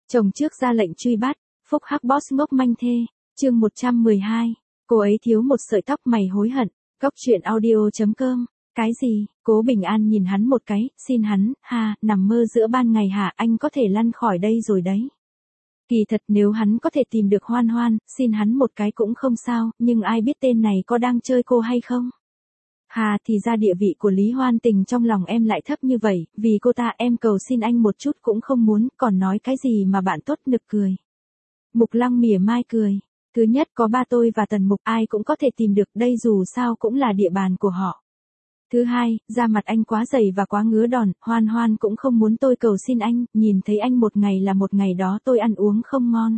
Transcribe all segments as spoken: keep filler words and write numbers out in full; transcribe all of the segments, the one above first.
Chồng trước ra lệnh truy bắt, phúc hắc boss ngốc manh thê, chương một trăm mười hai, cô ấy thiếu một sợi tóc mày hối hận, góc truyện audio chấm com, cái gì, Cố Bình An nhìn hắn một cái, xin hắn, ha, nằm mơ giữa ban ngày hả, anh có thể lăn khỏi đây rồi đấy. Kỳ thật nếu hắn có thể tìm được Hoan Hoan, xin hắn một cái cũng không sao, nhưng ai biết tên này có đang chơi cô hay không? Hà thì ra địa vị của Lý Hoan Tình trong lòng em lại thấp như vậy, vì cô ta em cầu xin anh một chút cũng không muốn, còn nói cái gì mà bạn tốt nực cười. Mục Lăng mỉa mai cười. Thứ nhất có ba tôi và Tần Mục ai cũng có thể tìm được đây dù sao cũng là địa bàn của họ. Thứ hai, da mặt anh quá dày và quá ngứa đòn, Hoan Hoan cũng không muốn tôi cầu xin anh, nhìn thấy anh một ngày là một ngày đó tôi ăn uống không ngon.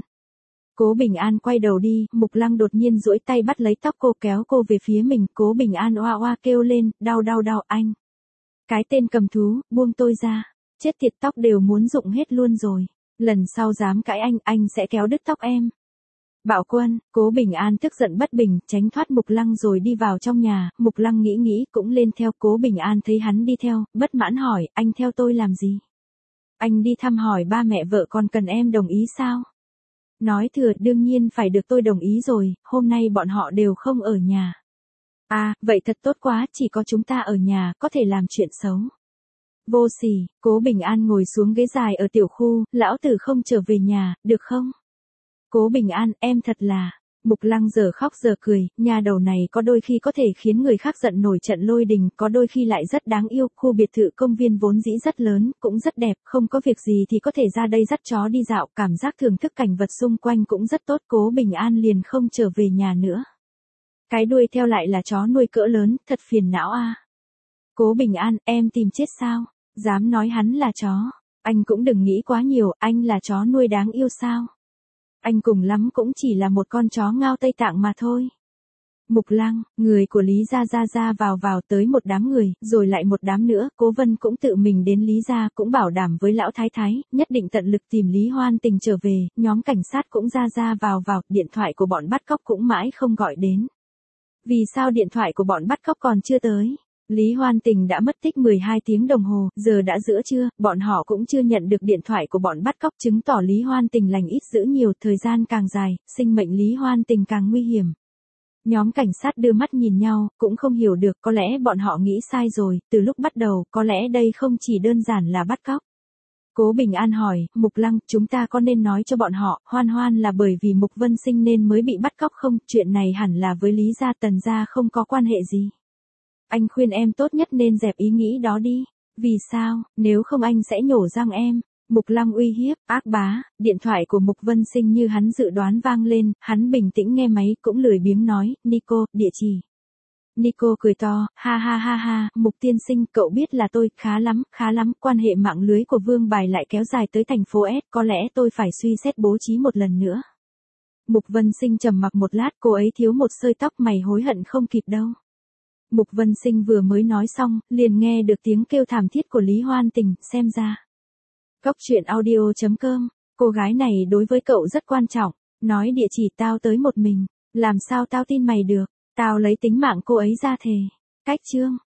Cố Bình An quay đầu đi, Mục Lăng đột nhiên duỗi tay bắt lấy tóc cô kéo cô về phía mình, Cố Bình An oa oa kêu lên, đau đau đau anh. Cái tên cầm thú, buông tôi ra, chết tiệt tóc đều muốn rụng hết luôn rồi, lần sau dám cãi anh, anh sẽ kéo đứt tóc em. Bạo Quân, Cố Bình An tức giận bất bình, tránh thoát Mục Lăng rồi đi vào trong nhà, Mục Lăng nghĩ nghĩ cũng lên theo, Cố Bình An thấy hắn đi theo, bất mãn hỏi, anh theo tôi làm gì? Anh đi thăm hỏi ba mẹ vợ còn cần em đồng ý sao? Nói thừa đương nhiên phải được tôi đồng ý rồi, hôm nay bọn họ đều không ở nhà. À, vậy thật tốt quá, chỉ có chúng ta ở nhà, có thể làm chuyện xấu. Vô sỉ, Cố Bình An ngồi xuống ghế dài ở tiểu khu, lão tử không trở về nhà, được không? Cố Bình An, em thật là... Mục Lăng giờ khóc giờ cười, nhà đầu này có đôi khi có thể khiến người khác giận nổi trận lôi đình, có đôi khi lại rất đáng yêu, khu biệt thự công viên vốn dĩ rất lớn, cũng rất đẹp, không có việc gì thì có thể ra đây dắt chó đi dạo, cảm giác thưởng thức cảnh vật xung quanh cũng rất tốt, Cố Bình An liền không trở về nhà nữa. Cái đuôi theo lại là chó nuôi cỡ lớn, thật phiền não a. Cố Bình An, em tìm chết sao? Dám nói hắn là chó. Anh cũng đừng nghĩ quá nhiều, anh là chó nuôi đáng yêu sao? Anh cùng lắm cũng chỉ là một con chó ngao Tây Tạng mà thôi. Mục Lăng, người của Lý Gia ra ra vào vào tới một đám người, rồi lại một đám nữa, Cố Vân cũng tự mình đến Lý Gia cũng bảo đảm với lão thái thái, nhất định tận lực tìm Lý Hoan Tình trở về, nhóm cảnh sát cũng ra ra vào vào, điện thoại của bọn bắt cóc cũng mãi không gọi đến. Vì sao điện thoại của bọn bắt cóc còn chưa tới? Lý Hoan Tình đã mất tích mười hai tiếng đồng hồ, giờ đã giữa trưa, bọn họ cũng chưa nhận được điện thoại của bọn bắt cóc, chứng tỏ Lý Hoan Tình lành ít dữ nhiều, thời gian càng dài, sinh mệnh Lý Hoan Tình càng nguy hiểm. Nhóm cảnh sát đưa mắt nhìn nhau, cũng không hiểu được, có lẽ bọn họ nghĩ sai rồi, từ lúc bắt đầu, có lẽ đây không chỉ đơn giản là bắt cóc. Cố Bình An hỏi, Mục Lăng, chúng ta có nên nói cho bọn họ, Hoan Hoan là bởi vì Mục Vân Sinh nên mới bị bắt cóc không, chuyện này hẳn là với Lý Gia Tần Gia không có quan hệ gì. Anh khuyên em tốt nhất nên dẹp ý nghĩ đó đi. Vì sao, nếu không anh sẽ nhổ răng em. Mục Lăng uy hiếp, ác bá, điện thoại của Mục Vân Sinh như hắn dự đoán vang lên, hắn bình tĩnh nghe máy cũng lười biếng nói, Nico, địa chỉ. Nico cười to, ha ha ha ha, Mục tiên sinh, cậu biết là tôi, khá lắm, khá lắm, quan hệ mạng lưới của Vương Bài lại kéo dài tới thành phố S, có lẽ tôi phải suy xét bố trí một lần nữa. Mục Vân Sinh trầm mặc một lát, cô ấy thiếu một sợi tóc mày hối hận không kịp đâu. Mục Vân Sinh vừa mới nói xong, liền nghe được tiếng kêu thảm thiết của Lý Hoan Tình, xem ra. Góc truyện audio chấm com, cô gái này đối với cậu rất quan trọng, nói địa chỉ tao tới một mình, làm sao tao tin mày được, tao lấy tính mạng cô ấy ra thề. Cách chương.